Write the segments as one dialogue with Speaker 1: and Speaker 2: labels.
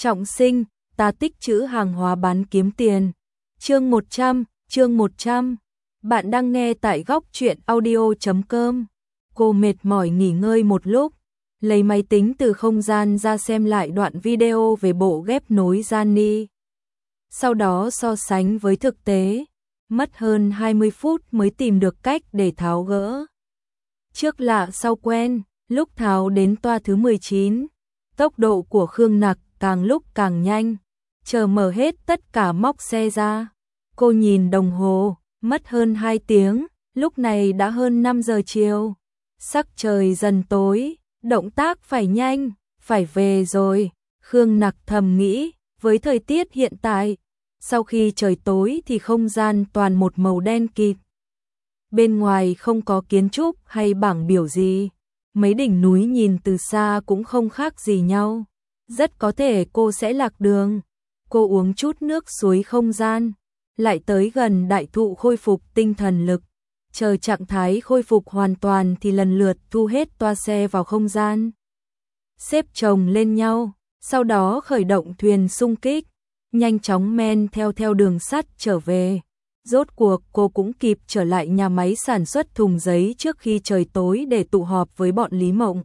Speaker 1: Trọng sinh, ta tích trữ hàng hóa bán kiếm tiền. Chương 100. Bạn đang nghe tại góc truyện audio.com. Cô mệt mỏi nghỉ ngơi một lúc, lấy máy tính từ không gian ra xem lại đoạn video về bộ ghép nối Gianni. Sau đó so sánh với thực tế, mất hơn 20 phút mới tìm được cách để tháo gỡ. Trước lạ sau quen, lúc tháo đến toa thứ 19, tốc độ của Khương Nặc càng lúc càng nhanh, chờ mở hết tất cả móc xe ra. Cô nhìn đồng hồ, mất hơn 2 tiếng, lúc này đã hơn 5 giờ chiều. Sắc trời dần tối, động tác phải nhanh, phải về rồi. Khương Nặc thầm nghĩ, với thời tiết hiện tại, sau khi trời tối thì không gian toàn một màu đen kịt. Bên ngoài không có kiến trúc hay bảng biểu gì, mấy đỉnh núi nhìn từ xa cũng không khác gì nhau. Rất có thể cô sẽ lạc đường. Cô uống chút nước suối không gian, lại tới gần đại thụ khôi phục tinh thần lực. Chờ trạng thái khôi phục hoàn toàn thì lần lượt thu hết toa xe vào không gian, xếp chồng lên nhau, sau đó khởi động thuyền xung kích, nhanh chóng men theo đường sắt trở về. Rốt cuộc cô cũng kịp trở lại nhà máy sản xuất thùng giấy trước khi trời tối để tụ họp với bọn Lý Mộng.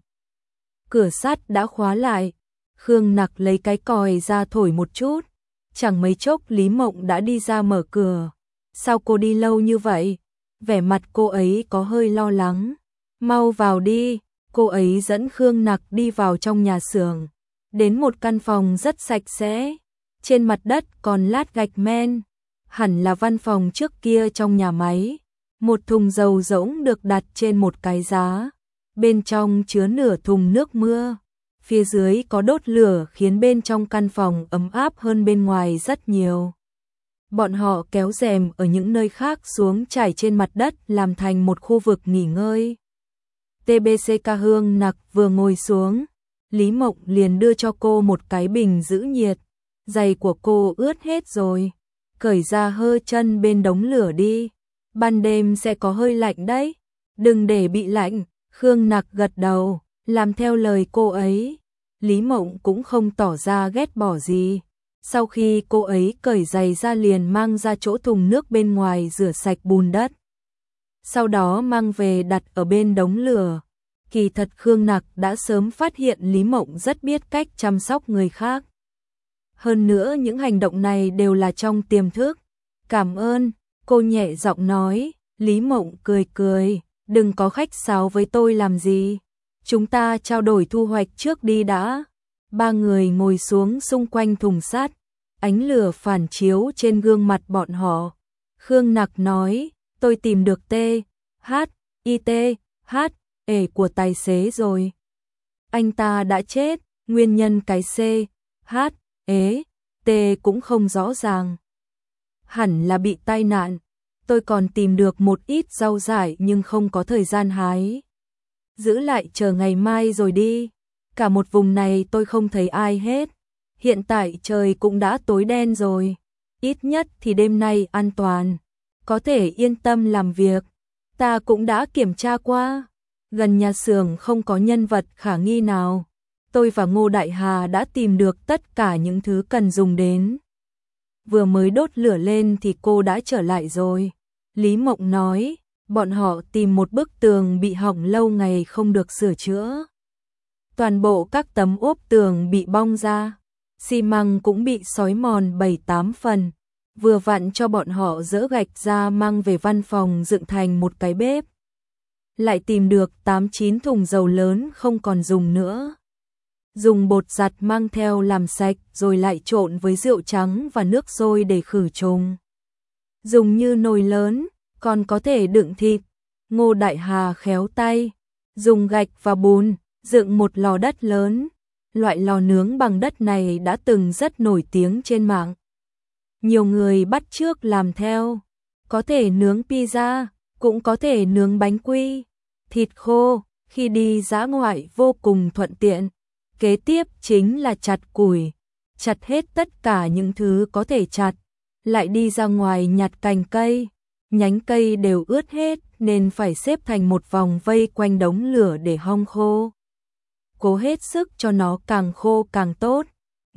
Speaker 1: Cửa sắt đã khóa lại, Khương Nặc lấy cái còi ra thổi một chút, chẳng mấy chốc Lý Mộng đã đi ra mở cửa. Sao cô đi lâu như vậy? Vẻ mặt cô ấy có hơi lo lắng. Mau vào đi, cô ấy dẫn Khương Nặc đi vào trong nhà xưởng, đến một căn phòng rất sạch sẽ, trên mặt đất còn lát gạch men, hẳn là văn phòng trước kia trong nhà máy. Một thùng dầu rỗng được đặt trên một cái giá, bên trong chứa nửa thùng nước mưa. Phía dưới có đốt lửa khiến bên trong căn phòng ấm áp hơn bên ngoài rất nhiều. Bọn họ kéo rèm ở những nơi khác xuống trải trên mặt đất làm thành một khu vực nghỉ ngơi. TBCK Khương Nặc vừa ngồi xuống, Lý Mộng liền đưa cho cô một cái bình giữ nhiệt. Giày của cô ướt hết rồi, cởi ra hơ chân bên đống lửa đi. Ban đêm sẽ có hơi lạnh đấy, đừng để bị lạnh. Khương Nặc gật đầu, làm theo lời cô ấy. Lý Mộng cũng không tỏ ra ghét bỏ gì. Sau khi cô ấy cởi giày ra liền mang ra chỗ thùng nước bên ngoài rửa sạch bùn đất. Sau đó mang về đặt ở bên đống lửa. Kỳ thật Khương Nặc đã sớm phát hiện Lý Mộng rất biết cách chăm sóc người khác. Hơn nữa những hành động này đều là trong tiềm thức. Cảm ơn, cô nhẹ giọng nói. Lý Mộng cười cười, đừng có khách sáo với tôi làm gì. Chúng ta trao đổi thu hoạch trước đi đã. Ba người ngồi xuống xung quanh thùng sắt, ánh lửa phản chiếu trên gương mặt bọn họ. Khương Nặc nói, tôi tìm được THITHE của tài xế rồi. Anh ta đã chết, nguyên nhân cái CHET cũng không rõ ràng. Hẳn là bị tai nạn. Tôi còn tìm được một ít rau dại nhưng không có thời gian hái. Giữ lại chờ ngày mai rồi đi. Cả một vùng này tôi không thấy ai hết. Hiện tại trời cũng đã tối đen rồi. Ít nhất thì đêm nay an toàn. Có thể yên tâm làm việc. Ta cũng đã kiểm tra qua. Gần nhà xưởng không có nhân vật khả nghi nào. Tôi và Ngô Đại Hà đã tìm được tất cả những thứ cần dùng đến. Vừa mới đốt lửa lên thì cô đã trở lại rồi. Lý Mộng nói, bọn họ tìm một bức tường bị hỏng lâu ngày không được sửa chữa. Toàn bộ các tấm ốp tường bị bong ra, xi măng cũng bị xói mòn 7-8 phần. Vừa vặn cho bọn họ dỡ gạch ra mang về văn phòng dựng thành một cái bếp. Lại tìm được 8-9 thùng dầu lớn không còn dùng nữa. Dùng bột giặt mang theo làm sạch rồi lại trộn với rượu trắng và nước sôi để khử trùng. Dùng như nồi lớn, còn có thể đựng thịt. Ngô Đại Hà khéo tay, dùng gạch và bùn, dựng một lò đất lớn. Loại lò nướng bằng đất này đã từng rất nổi tiếng trên mạng. Nhiều người bắt chước làm theo. Có thể nướng pizza, cũng có thể nướng bánh quy. Thịt khô, khi đi dã ngoại vô cùng thuận tiện. Kế tiếp chính là chặt củi. Chặt hết tất cả những thứ có thể chặt. Lại đi ra ngoài nhặt cành cây. Nhánh cây đều ướt hết nên phải xếp thành một vòng vây quanh đống lửa để hong khô. Cố hết sức cho nó càng khô càng tốt.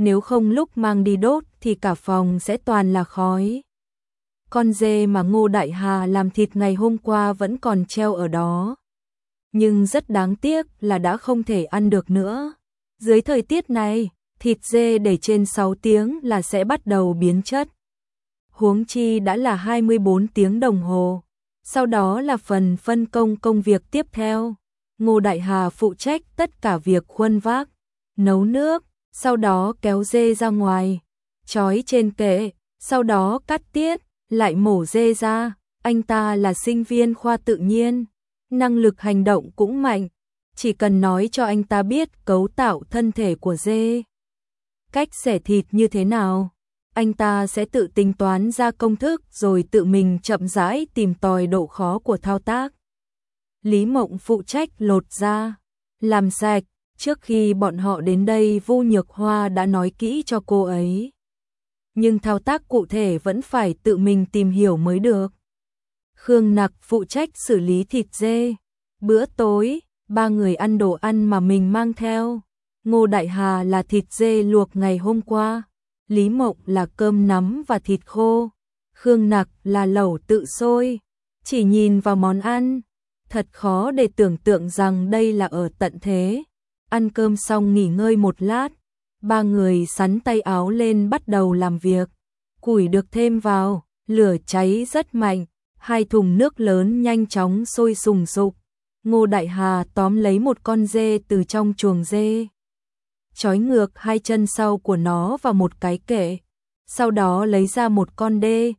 Speaker 1: nếu không lúc mang đi đốt thì cả phòng sẽ toàn là khói. Con dê mà Ngô Đại Hà làm thịt ngày hôm qua vẫn còn treo ở đó. Nhưng rất đáng tiếc là đã không thể ăn được nữa. Dưới thời tiết này, thịt dê để trên 6 tiếng là sẽ bắt đầu biến chất. Huống chi đã là 24 tiếng đồng hồ. Sau đó là phần phân công công việc tiếp theo. Ngô Đại Hà phụ trách tất cả việc khuân vác, nấu nước, sau đó kéo dê ra ngoài, trói trên kệ, sau đó cắt tiết, lại mổ dê ra. Anh ta là sinh viên khoa tự nhiên, năng lực hành động cũng mạnh, chỉ cần nói cho anh ta biết cấu tạo thân thể của dê, cách xẻ thịt như thế nào, anh ta sẽ tự tính toán ra công thức rồi tự mình chậm rãi tìm tòi độ khó của thao tác. Lý Mộng phụ trách lột da, làm sạch. Trước khi bọn họ đến đây Vu Nhược Hoa đã nói kỹ cho cô ấy. Nhưng thao tác cụ thể vẫn phải tự mình tìm hiểu mới được. Khương Nặc phụ trách xử lý thịt dê. Bữa tối, ba người ăn đồ ăn mà mình mang theo. Ngô Đại Hà là thịt dê luộc ngày hôm qua. Lý Mộng là cơm nắm và thịt khô. Khương Nặc là lẩu tự sôi. Chỉ nhìn vào món ăn, thật khó để tưởng tượng rằng đây là ở tận thế. Ăn cơm xong nghỉ ngơi một lát, ba người xắn tay áo lên bắt đầu làm việc. Củi được thêm vào, lửa cháy rất mạnh, 2 thùng nước lớn nhanh chóng sôi sùng sục. Ngô Đại Hà tóm lấy một con dê từ trong chuồng dê, trói ngược 2 chân sau của nó vào một cái kệ, sau đó lấy ra một con đê,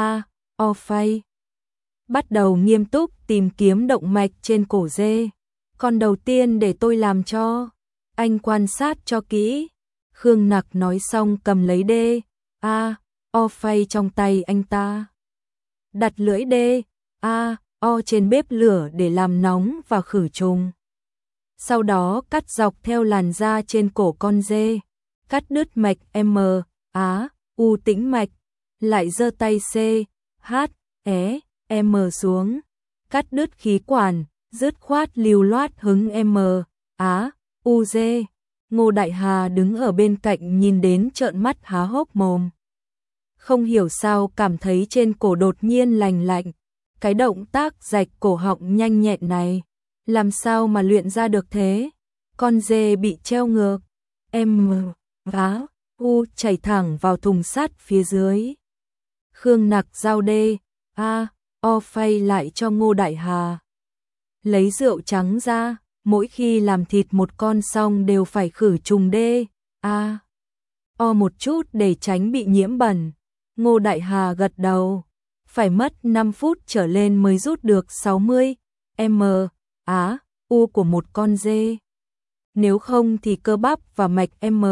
Speaker 1: o phay. Bắt đầu nghiêm túc tìm kiếm động mạch trên cổ dê. Con đầu tiên để tôi làm cho. Anh quan sát cho kỹ. Khương Nặc nói xong cầm lấy đê, o phay trong tay anh ta. Đặt lưỡi đê, o trên bếp lửa để làm nóng và khử trùng. Sau đó cắt dọc theo làn da trên cổ con dê. Cắt đứt mạch M, U tĩnh mạch. Lại giơ tay C, H, E, M xuống. Cắt đứt khí quản. Dứt khoát lưu loát hứng M, U, D. Ngô Đại Hà đứng ở bên cạnh nhìn đến trợn mắt há hốc mồm. Không hiểu sao cảm thấy trên cổ đột nhiên lành lạnh. Cái động tác rạch cổ họng nhanh nhẹn này, làm sao mà luyện ra được thế? Con dê bị treo ngược, M, U chảy thẳng vào thùng sắt phía dưới. Khương Nặc giao đê, o phay lại cho Ngô Đại Hà. Lấy rượu trắng ra, mỗi khi làm thịt một con xong đều phải khử trùng đê, o một chút để tránh bị nhiễm bẩn. Ngô Đại Hà gật đầu, phải mất 5 phút trở lên mới rút được 60 m, U của một con dê. Nếu không thì cơ bắp và mạch M,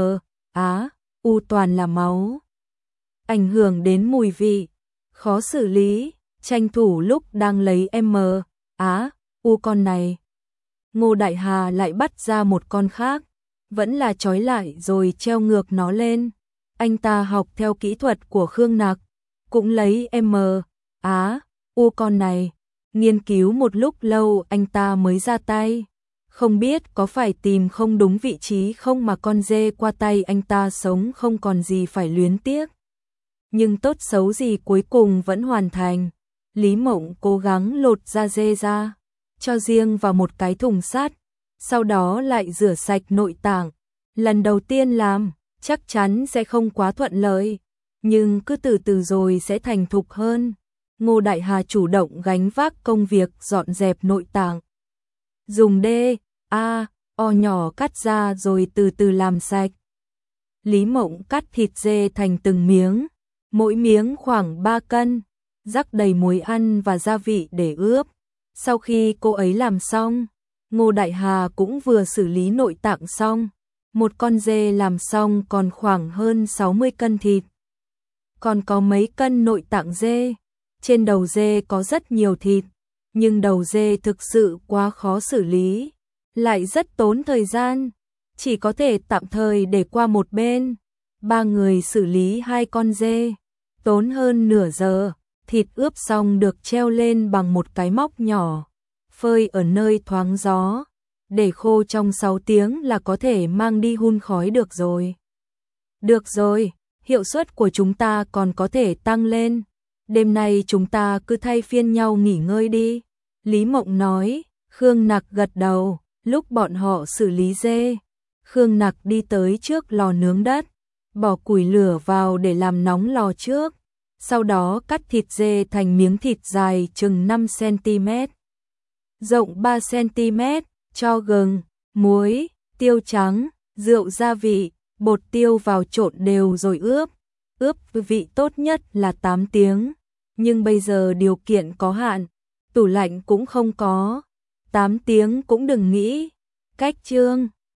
Speaker 1: U toàn là máu. Ảnh hưởng đến mùi vị, khó xử lý, tranh thủ lúc đang lấy M, U con này. Ngô Đại Hà lại bắt ra một con khác, vẫn là trói lại rồi treo ngược nó lên. Anh ta học theo kỹ thuật của Khương Nặc, cũng lấy M, U con này. Nghiên cứu một lúc lâu anh ta mới ra tay. Không biết có phải tìm không đúng vị trí không mà con dê qua tay anh ta sống không còn gì phải luyến tiếc. Nhưng tốt xấu gì cuối cùng vẫn hoàn thành. Lý Mộng cố gắng lột da dê ra, cho riêng vào một cái thùng sắt, sau đó lại rửa sạch nội tạng. Lần đầu tiên làm, chắc chắn sẽ không quá thuận lợi, nhưng cứ từ từ rồi sẽ thành thục hơn. Ngô Đại Hà chủ động gánh vác công việc dọn dẹp nội tạng. Dùng đê, o nhỏ cắt ra rồi từ từ làm sạch. Lý Mộng cắt thịt dê thành từng miếng, mỗi miếng khoảng 3 cân, rắc đầy muối ăn và gia vị để ướp. Sau khi cô ấy làm xong, Ngô Đại Hà cũng vừa xử lý nội tạng xong. Một con dê làm xong còn khoảng hơn 60 cân thịt. Còn có mấy cân nội tạng dê. Trên đầu dê có rất nhiều thịt, nhưng đầu dê thực sự quá khó xử lý, lại rất tốn thời gian, chỉ có thể tạm thời để qua một bên. 3 người xử lý 2 con dê, tốn hơn nửa giờ. Thịt ướp xong được treo lên bằng một cái móc nhỏ, phơi ở nơi thoáng gió, để khô trong 6 tiếng là có thể mang đi hun khói được rồi. Được rồi, hiệu suất của chúng ta còn có thể tăng lên. Đêm nay chúng ta cứ thay phiên nhau nghỉ ngơi đi. Lý Mộng nói. Khương Nặc gật đầu. Lúc bọn họ xử lý dê, Khương Nặc đi tới trước lò nướng đất, bỏ củi lửa vào để làm nóng lò trước. Sau đó cắt thịt dê thành miếng thịt dài chừng 5 cm, rộng 3 cm, cho gừng, muối, tiêu trắng, rượu gia vị, bột tiêu vào trộn đều rồi ướp. Ướp vị tốt nhất là 8 tiếng, nhưng bây giờ điều kiện có hạn, tủ lạnh cũng không có. 8 tiếng cũng đừng nghĩ. Cách chương